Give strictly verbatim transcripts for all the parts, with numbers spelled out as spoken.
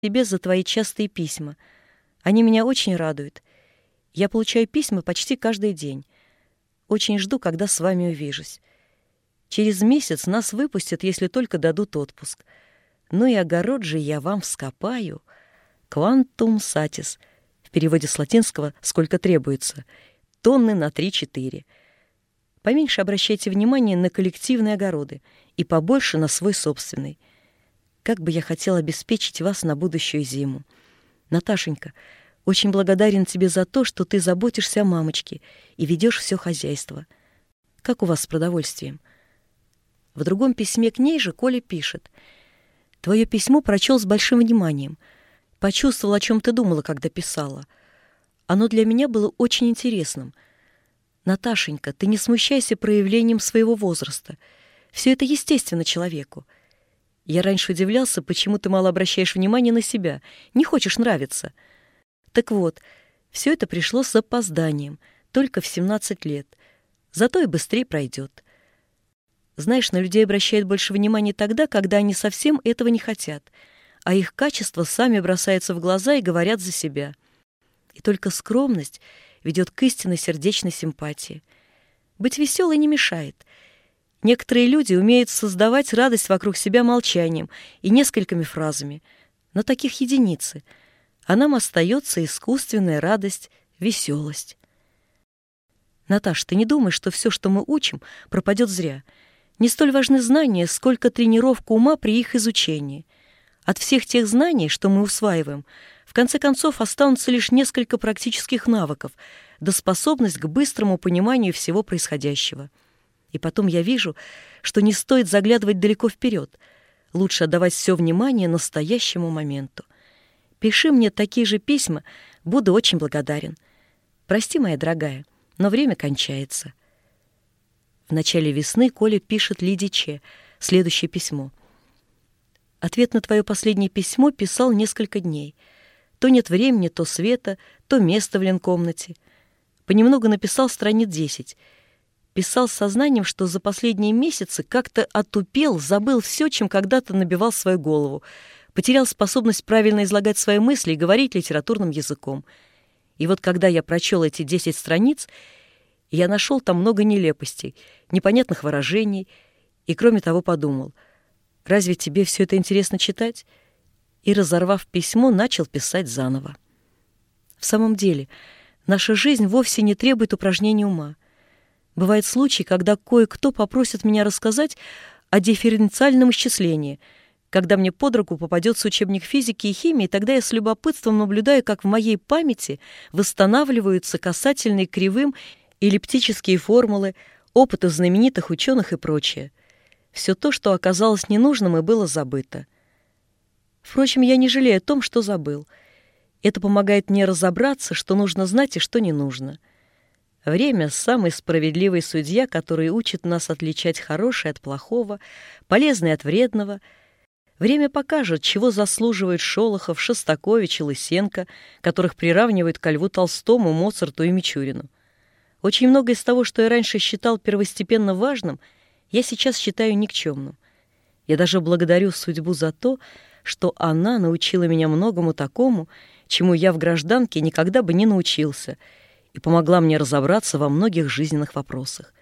тебе за твои частые письма. Они меня очень радуют. Я получаю письма почти каждый день. Очень жду, когда с вами увижусь. Через месяц нас выпустят, если только дадут отпуск. Ну и огород же я вам вскопаю. Quantum satis. В переводе с латинского «сколько требуется». Тонны на три-четыре. Поменьше обращайте внимание на коллективные огороды и побольше на свой собственный. Как бы я хотел обеспечить вас на будущую зиму. Наташенька, очень благодарен тебе за то, что ты заботишься о мамочке и ведешь все хозяйство. Как у вас с продовольствием? В другом письме к ней же Коля пишет. Твое письмо прочел с большим вниманием. Почувствовал, о чем ты думала, когда писала. Оно для меня было очень интересным. Наташенька, ты не смущайся проявлением своего возраста. Все это естественно человеку. Я раньше удивлялся, почему ты мало обращаешь внимание на себя, не хочешь нравиться. Так вот, все это пришло с запозданием, только в семнадцать лет. Зато и быстрее пройдет. Знаешь, на людей обращают больше внимания тогда, когда они совсем этого не хотят, а их качества сами бросаются в глаза и говорят за себя. И только скромность ведет к истинной сердечной симпатии. Быть веселой не мешает. Некоторые люди умеют создавать радость вокруг себя молчанием и несколькими фразами, но таких единицы, а нам остается искусственная радость, веселость. Наташ, ты не думай, что все, что мы учим, пропадет зря. Не столь важны знания, сколько тренировка ума при их изучении. От всех тех знаний, что мы усваиваем, в конце концов останутся лишь несколько практических навыков, да способность к быстрому пониманию всего происходящего. И потом я вижу, что не стоит заглядывать далеко вперед. Лучше отдавать все внимание настоящему моменту. Пиши мне такие же письма, буду очень благодарен. Прости, моя дорогая, но время кончается. В начале весны Коля пишет Лиде Че следующее письмо. Ответ на твое последнее письмо писал несколько дней. То нет времени, то света, то места в ленкомнате. Понемногу написал страниц десять. Писал с сознанием, что за последние месяцы как-то отупел, забыл все, чем когда-то набивал свою голову, потерял способность правильно излагать свои мысли и говорить литературным языком. И вот когда я прочел эти десять страниц, я нашел там много нелепостей, непонятных выражений, и, кроме того, подумал, разве тебе все это интересно читать? И, разорвав письмо, начал писать заново. В самом деле, наша жизнь вовсе не требует упражнений ума. Бывают случаи, когда кое-кто попросит меня рассказать о дифференциальном исчислении, когда мне под руку попадется учебник физики и химии, тогда я с любопытством наблюдаю, как в моей памяти восстанавливаются касательные кривым эллиптические формулы, опыты знаменитых ученых и прочее. Все то, что оказалось ненужным и было забыто. Впрочем, я не жалею о том, что забыл. Это помогает мне разобраться, что нужно знать и что не нужно. Время — самый справедливый судья, который учит нас отличать хорошее от плохого, полезное от вредного. Время покажет, чего заслуживают Шолохов, Шостакович и Лысенко, которых приравнивают ко Льву Толстому, Моцарту и Мичурину. Очень многое из того, что я раньше считал первостепенно важным, я сейчас считаю никчемным. Я даже благодарю судьбу за то, что она научила меня многому такому, чему я в гражданке никогда бы не научился, и помогла мне разобраться во многих жизненных вопросах.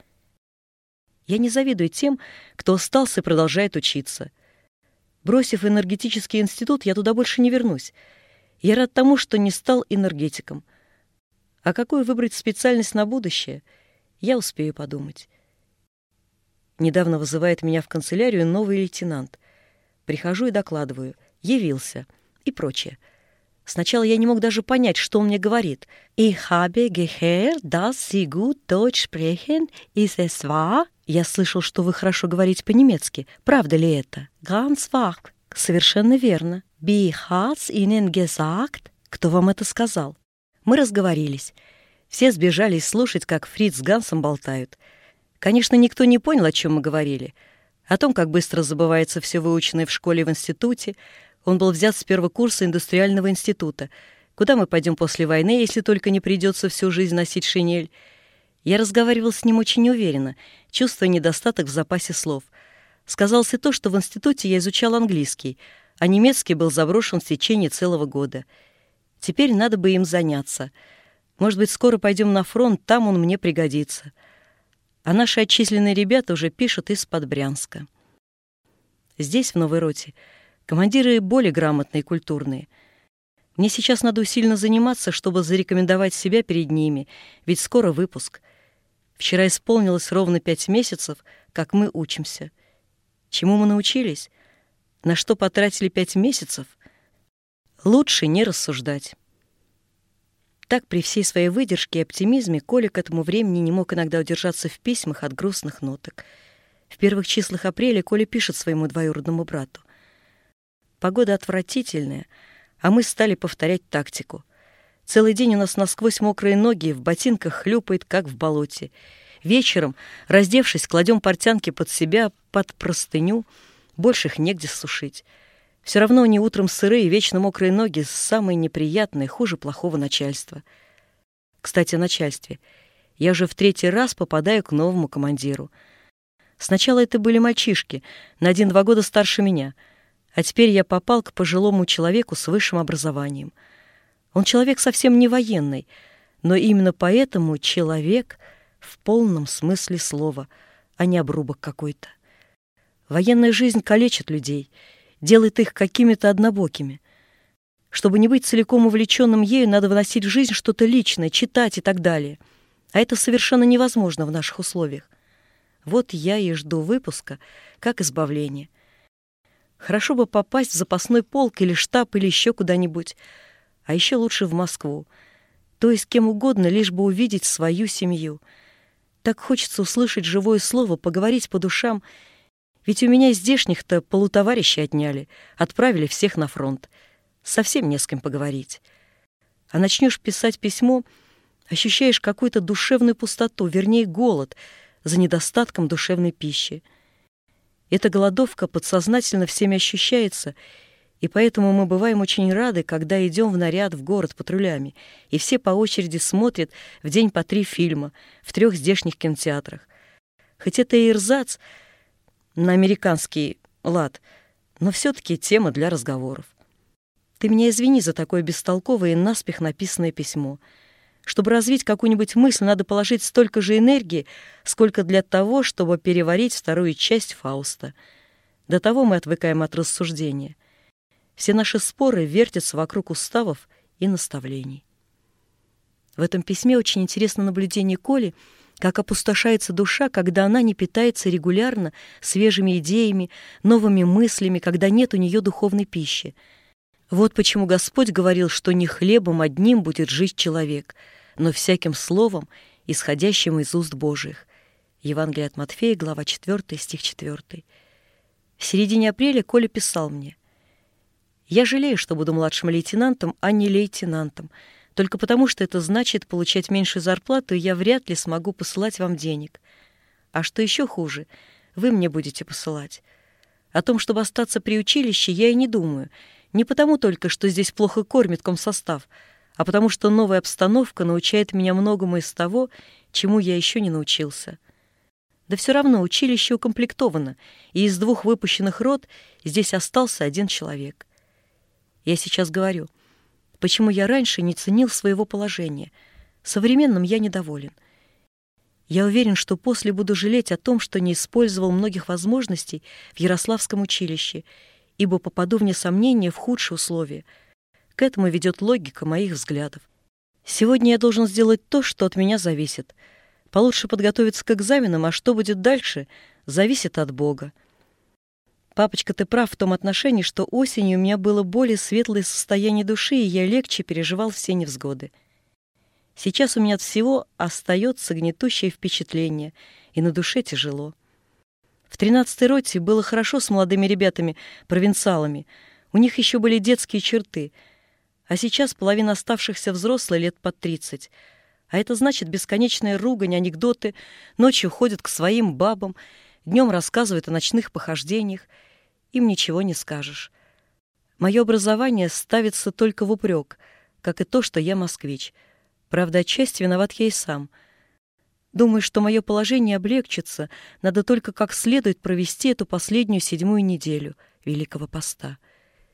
Я не завидую тем, кто остался и продолжает учиться. Бросив энергетический институт, я туда больше не вернусь. Я рад тому, что не стал энергетиком. А какую выбрать специальность на будущее, я успею подумать. Недавно вызывает меня в канцелярию новый лейтенант. Прихожу и докладываю. Явился. И прочее. Сначала я не мог даже понять, что он мне говорит. «Ich habe gehört, dass Sie gut Deutsch sprechen. Ist es wahr?» Я слышал, что вы хорошо говорите по-немецки. Правда ли это? «Ganz wahr». Совершенно верно. «Wie hat's Ihnen gesagt?» Кто вам это сказал? Мы разговорились. Все сбежались слушать, как Фриц с Гансом болтают. Конечно, никто не понял, о чем мы говорили. О том, как быстро забывается все выученное в школе и в институте. Он был взят с первого курса индустриального института. Куда мы пойдем после войны, если только не придется всю жизнь носить шинель? Я разговаривал с ним очень неуверенно, чувствуя недостаток в запасе слов. Сказалось и то, что в институте я изучал английский, а немецкий был заброшен в течение целого года. Теперь надо бы им заняться. Может быть, скоро пойдем на фронт, там он мне пригодится. А наши отчисленные ребята уже пишут из-под Брянска. Здесь, в новой роте, командиры более грамотные и культурные. Мне сейчас надо усиленно заниматься, чтобы зарекомендовать себя перед ними, ведь скоро выпуск. Вчера исполнилось ровно пять месяцев, как мы учимся. Чему мы научились? На что потратили пять месяцев? Лучше не рассуждать. Так, при всей своей выдержке и оптимизме, Коля к этому времени не мог иногда удержаться в письмах от грустных ноток. В первых числах апреля Коля пишет своему двоюродному брату: «Погода отвратительная, а мы стали повторять тактику. Целый день у нас насквозь мокрые ноги, в ботинках хлюпает, как в болоте. Вечером, раздевшись, кладем портянки под себя, под простыню, больше их негде сушить. Все равно они утром сырые, вечно мокрые ноги, самые неприятные, хуже плохого начальства». Кстати, о начальстве. Я уже в третий раз попадаю к новому командиру. Сначала это были мальчишки, на один-два года старше меня, а теперь я попал к пожилому человеку с высшим образованием. Он человек совсем не военный, но именно поэтому человек в полном смысле слова, а не обрубок какой-то. Военная жизнь калечит людей, делает их какими-то однобокими. Чтобы не быть целиком увлеченным ею, надо выносить в жизнь что-то личное, читать и так далее. А это совершенно невозможно в наших условиях. Вот я и жду выпуска как избавление. Хорошо бы попасть в запасной полк или штаб, или еще куда-нибудь. А еще лучше в Москву. То есть кем угодно, лишь бы увидеть свою семью. Так хочется услышать живое слово, поговорить по душам. Ведь у меня здешних-то полутоварищей отняли, отправили всех на фронт. Совсем не с кем поговорить. А начнешь писать письмо, ощущаешь какую-то душевную пустоту, вернее, голод за недостатком душевной пищи. Эта голодовка подсознательно всеми ощущается, и поэтому мы бываем очень рады, когда идем в наряд в город патрулями, и все по очереди смотрят в день по три фильма в трех здешних кинотеатрах. Хоть это и эрзац на американский лад, но все-таки тема для разговоров. Ты меня извини за такое бестолковое и наспех написанное письмо. Чтобы развить какую-нибудь мысль, надо положить столько же энергии, сколько для того, чтобы переварить вторую часть Фауста. До того мы отвыкаем от рассуждения. Все наши споры вертятся вокруг уставов и наставлений. В этом письме очень интересно наблюдение Коли, как опустошается душа, когда она не питается регулярно свежими идеями, новыми мыслями, когда нет у нее духовной пищи. Вот почему Господь говорил, что не хлебом одним будет жить человек, но всяким словом, исходящим из уст Божиих. Евангелие от Матфея, глава четвёртая, стих четвёртый. В середине апреля Коля писал мне: «Я жалею, что буду младшим лейтенантом, а не лейтенантом, только потому, что это значит получать меньшую зарплату, и я вряд ли смогу посылать вам денег. А что еще хуже, вы мне будете посылать. О том, чтобы остаться при училище, я и не думаю, не потому только, что здесь плохо кормит комсостав, а потому что новая обстановка научает меня многому из того, чему я еще не научился. Да все равно училище укомплектовано, и из двух выпущенных рот здесь остался один человек. Я сейчас говорю, почему я раньше не ценил своего положения. Современным я недоволен. Я уверен, что после буду жалеть о том, что не использовал многих возможностей в Ярославском училище, ибо попаду, вне сомнения, в худшие условия. К этому ведет логика моих взглядов. Сегодня я должен сделать то, что от меня зависит. Получше подготовиться к экзаменам, а что будет дальше, зависит от Бога. Папочка, ты прав в том отношении, что осенью у меня было более светлое состояние души, и я легче переживал все невзгоды. Сейчас у меня от всего остается гнетущее впечатление, и на душе тяжело. В тринадцатой роте было хорошо с молодыми ребятами, провинциалами. У них еще были детские черты. А сейчас половина оставшихся взрослых лет под тридцать. А это значит бесконечная ругань, анекдоты, ночью ходят к своим бабам, днем рассказывают о ночных похождениях. Им ничего не скажешь. Мое образование ставится только в упрек, как и то, что я москвич. Правда, отчасти виноват я и сам. Думаю, что мое положение облегчится, надо только как следует провести эту последнюю седьмую неделю Великого Поста.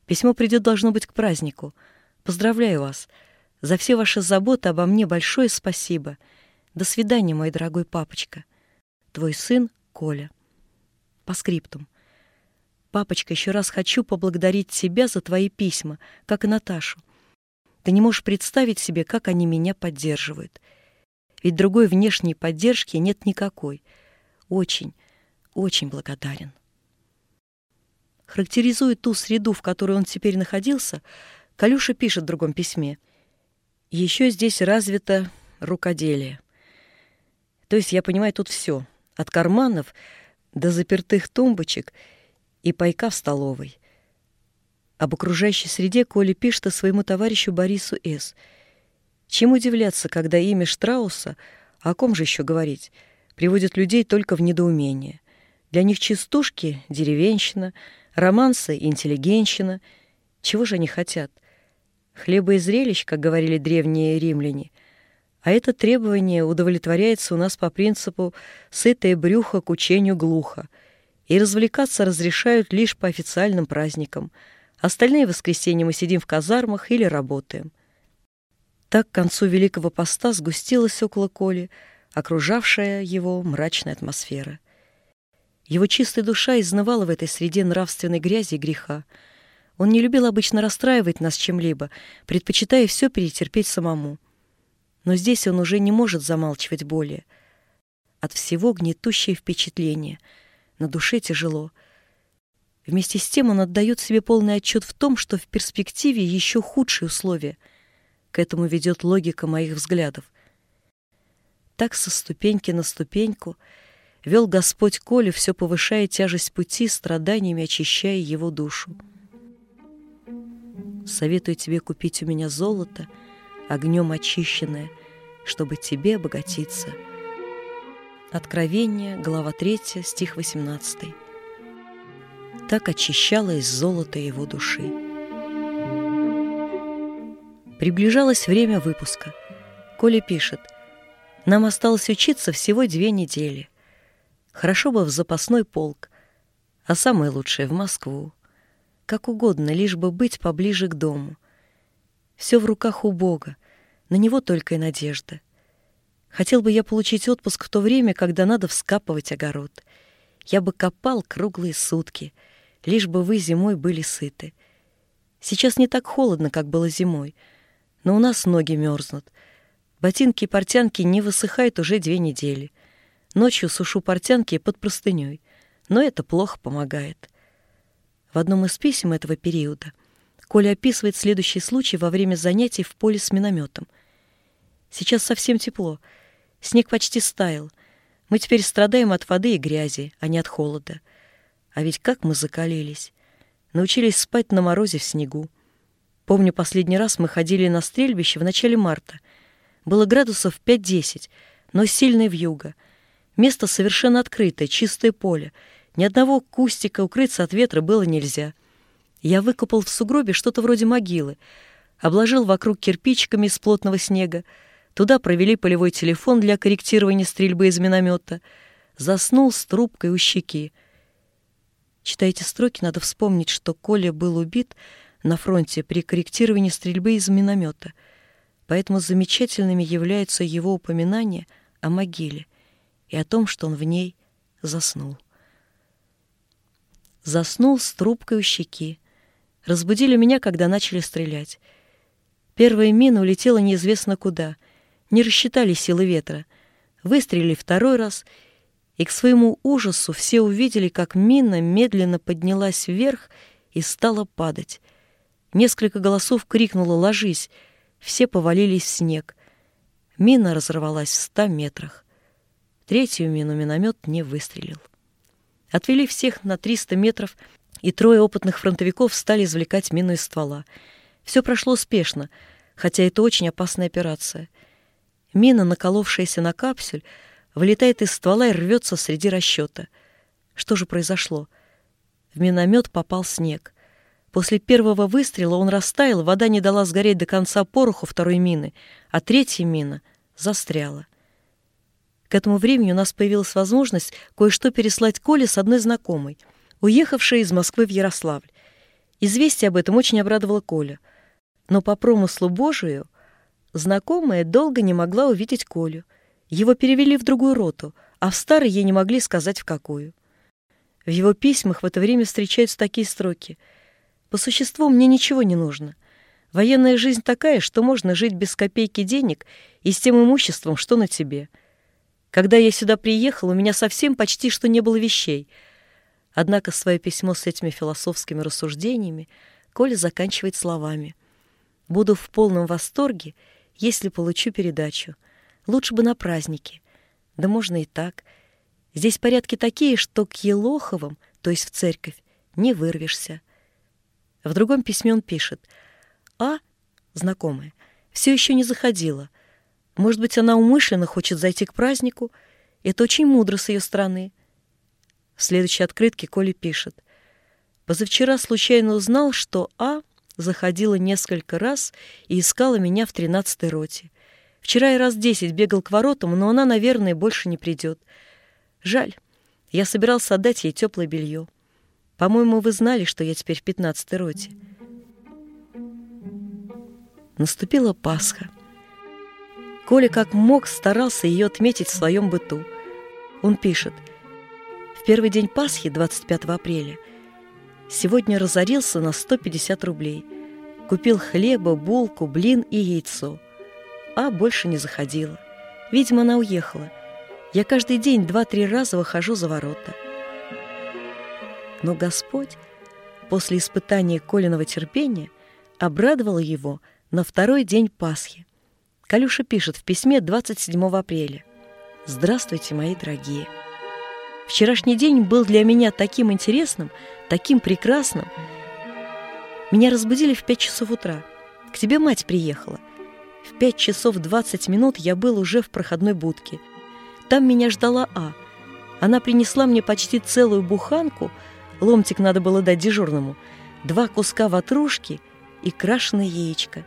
Письмо придет, должно быть, к празднику. Поздравляю вас. За все ваши заботы обо мне большое спасибо. До свидания, мой дорогой папочка. Твой сын Коля. По скриптум. Папочка, еще раз хочу поблагодарить тебя за твои письма, как и Наташу. Ты не можешь представить себе, как они меня поддерживают. Ведь другой внешней поддержки нет никакой. Очень, очень благодарен. Характеризуя ту среду, в которой он теперь находился, Колюша пишет в другом письме. Еще здесь развито рукоделие. То есть, я понимаю, тут все. От карманов до запертых тумбочек и пайка в столовой. Об окружающей среде Коля пишет своему товарищу Борису С. Чем удивляться, когда имя Штрауса, а о ком же еще говорить, приводит людей только в недоумение. Для них частушки — деревенщина, романсы — интеллигентщина. Чего же они хотят? Хлеба и зрелищ, как говорили древние римляне. А это требование удовлетворяется у нас по принципу «сытое брюхо к учению глухо», и развлекаться разрешают лишь по официальным праздникам. Остальные воскресенья мы сидим в казармах или работаем. Так к концу Великого Поста сгустилась около Коли окружавшая его мрачная атмосфера. Его чистая душа изнывала в этой среде нравственной грязи и греха. Он не любил обычно расстраивать нас чем-либо, предпочитая все перетерпеть самому. Но здесь он уже не может замалчивать более. От всего гнетущее впечатление. На душе тяжело. Вместе с тем он отдает себе полный отчет в том, что в перспективе еще худшие условия. К этому ведет логика моих взглядов. Так со ступеньки на ступеньку вел Господь Колю, все повышая тяжесть пути, страданиями очищая его душу. Советую тебе купить у меня золото, огнем очищенное, чтобы тебе обогатиться. Откровение, глава третья, стих восемнадцатый. Так очищалось золото его души. Приближалось время выпуска. Коля пишет: «Нам осталось учиться всего две недели. Хорошо бы в запасной полк, а самое лучшее — в Москву. Как угодно, лишь бы быть поближе к дому. Все в руках у Бога, на Него только и надежда. Хотел бы я получить отпуск в то время, когда надо вскапывать огород. Я бы копал круглые сутки, лишь бы вы зимой были сыты. Сейчас не так холодно, как было зимой, но у нас ноги мерзнут. Ботинки и портянки не высыхают уже две недели. Ночью сушу портянки под простыней, но это плохо помогает». В одном из писем этого периода Коля описывает следующий случай во время занятий в поле с минометом. «Сейчас совсем тепло. Снег почти стаял. Мы теперь страдаем от воды и грязи, а не от холода. А ведь как мы закалились. Научились спать на морозе в снегу. Помню, последний раз мы ходили на стрельбище в начале марта. Было градусов пять-десять, но сильная вьюга. Место совершенно открытое, чистое поле. Ни одного кустика, укрыться от ветра было нельзя. Я выкопал в сугробе что-то вроде могилы, обложил вокруг кирпичиками из плотного снега. Туда провели полевой телефон для корректирования стрельбы из миномета. Заснул с трубкой у щеки. Читая эти строки, надо вспомнить, что Коля был убит на фронте при корректировании стрельбы из миномета. Поэтому замечательными являются его упоминания о могиле и о том, что он в ней заснул. Заснул с трубкой у щеки. Разбудили меня, когда начали стрелять. Первая мина улетела неизвестно куда. Не рассчитали силы ветра. Выстрелили второй раз, и к своему ужасу все увидели, как мина медленно поднялась вверх и стала падать. Несколько голосов крикнуло «Ложись!». Все повалились в снег. Мина разорвалась в ста метрах. Третью мину миномет не выстрелил. Отвели всех на триста метров, и трое опытных фронтовиков стали извлекать мину из ствола. Все прошло успешно, хотя это очень опасная операция. Мина, наколовшаяся на капсюль, вылетает из ствола и рвется среди расчета. Что же произошло? В миномет попал снег. После первого выстрела он растаял, вода не дала сгореть до конца пороху второй мины, а третья мина застряла. К этому времени у нас появилась возможность кое-что переслать Коле с одной знакомой, уехавшей из Москвы в Ярославль. Известие об этом очень обрадовало Колю. Но по промыслу Божию знакомая долго не могла увидеть Колю. Его перевели в другую роту, а в старой ей не могли сказать в какую. В его письмах в это время встречаются такие строки: «По существу мне ничего не нужно. Военная жизнь такая, что можно жить без копейки денег и с тем имуществом, что на тебе. Когда я сюда приехал, у меня совсем почти что не было вещей». Однако свое письмо с этими философскими рассуждениями Коля заканчивает словами: «Буду в полном восторге, если получу передачу. Лучше бы на празднике. Да можно и так. Здесь порядки такие, что к Елоховым, то есть в церковь, не вырвешься». В другом письме он пишет: «А, знакомая, все еще не заходила. Может быть, она умышленно хочет зайти к празднику? Это очень мудро с ее стороны». В следующей открытке Коля пишет: «Позавчера случайно узнал, что А заходила несколько раз и искала меня в тринадцатой роте. Вчера я раз десять бегал к воротам, но она, наверное, больше не придет. Жаль, я собирался отдать ей теплое белье. По-моему, вы знали, что я теперь в пятнадцатой роте». Наступила Пасха. Коля как мог старался ее отметить в своем быту. Он пишет: «В первый день Пасхи, двадцать пятого апреля, сегодня разорился на сто пятьдесят рублей. Купил хлеба, булку, блин и яйцо. А больше не заходила. Видимо, она уехала. Я каждый день два-три раза выхожу за ворота». Но Господь после испытания Колиного терпения обрадовал его на второй день Пасхи. Колюша пишет в письме двадцать седьмого апреля: «Здравствуйте, мои дорогие. Вчерашний день был для меня таким интересным, таким прекрасным. Меня разбудили в пять часов утра. К тебе мать приехала. В пять часов двадцать минут я был уже в проходной будке. Там меня ждала А. Она принесла мне почти целую буханку, ломтик надо было дать дежурному, два куска ватрушки и крашеное яичко.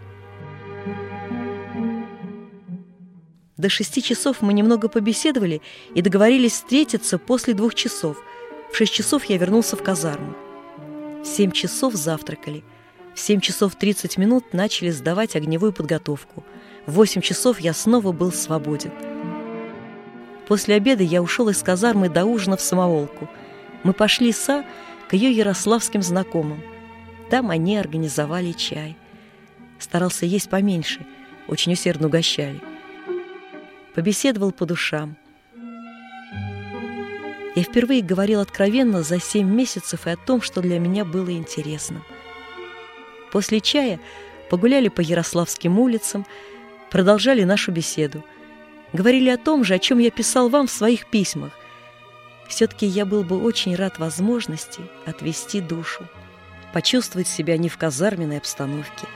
До шести часов мы немного побеседовали и договорились встретиться после двух часов. В шесть часов я вернулся в казарму. В семь часов завтракали. В семь часов тридцать минут начали сдавать огневую подготовку. В восемь часов я снова был свободен. После обеда я ушел из казармы до ужина в самоволку. Мы пошли с А к ее ярославским знакомым. Там они организовали чай. Старался есть поменьше, очень усердно угощали. Побеседовал по душам. Я впервые говорил откровенно за семь месяцев и о том, что для меня было интересным. После чая погуляли по Ярославским улицам, продолжали нашу беседу. Говорили о том же, о чем я писал вам в своих письмах. Все-таки я был бы очень рад возможности отвести душу, почувствовать себя не в казарменной обстановке.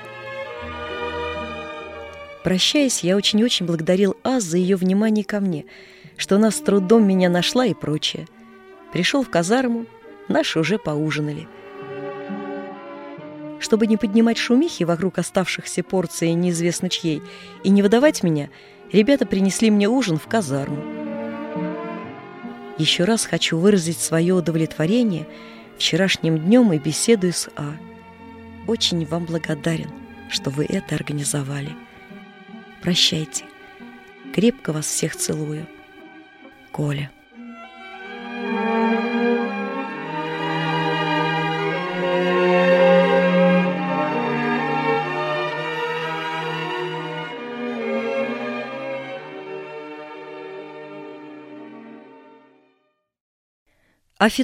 Прощаясь, я очень-очень благодарил А за ее внимание ко мне, что она с трудом меня нашла и прочее. Пришел в казарму, наши уже поужинали. Чтобы не поднимать шумихи вокруг оставшихся порций неизвестно чьей и не выдавать меня, ребята принесли мне ужин в казарму. Еще раз хочу выразить свое удовлетворение вчерашним днем и беседую с А. Очень вам благодарен, что вы это организовали. Прощайте. Крепко вас всех целую. Коля.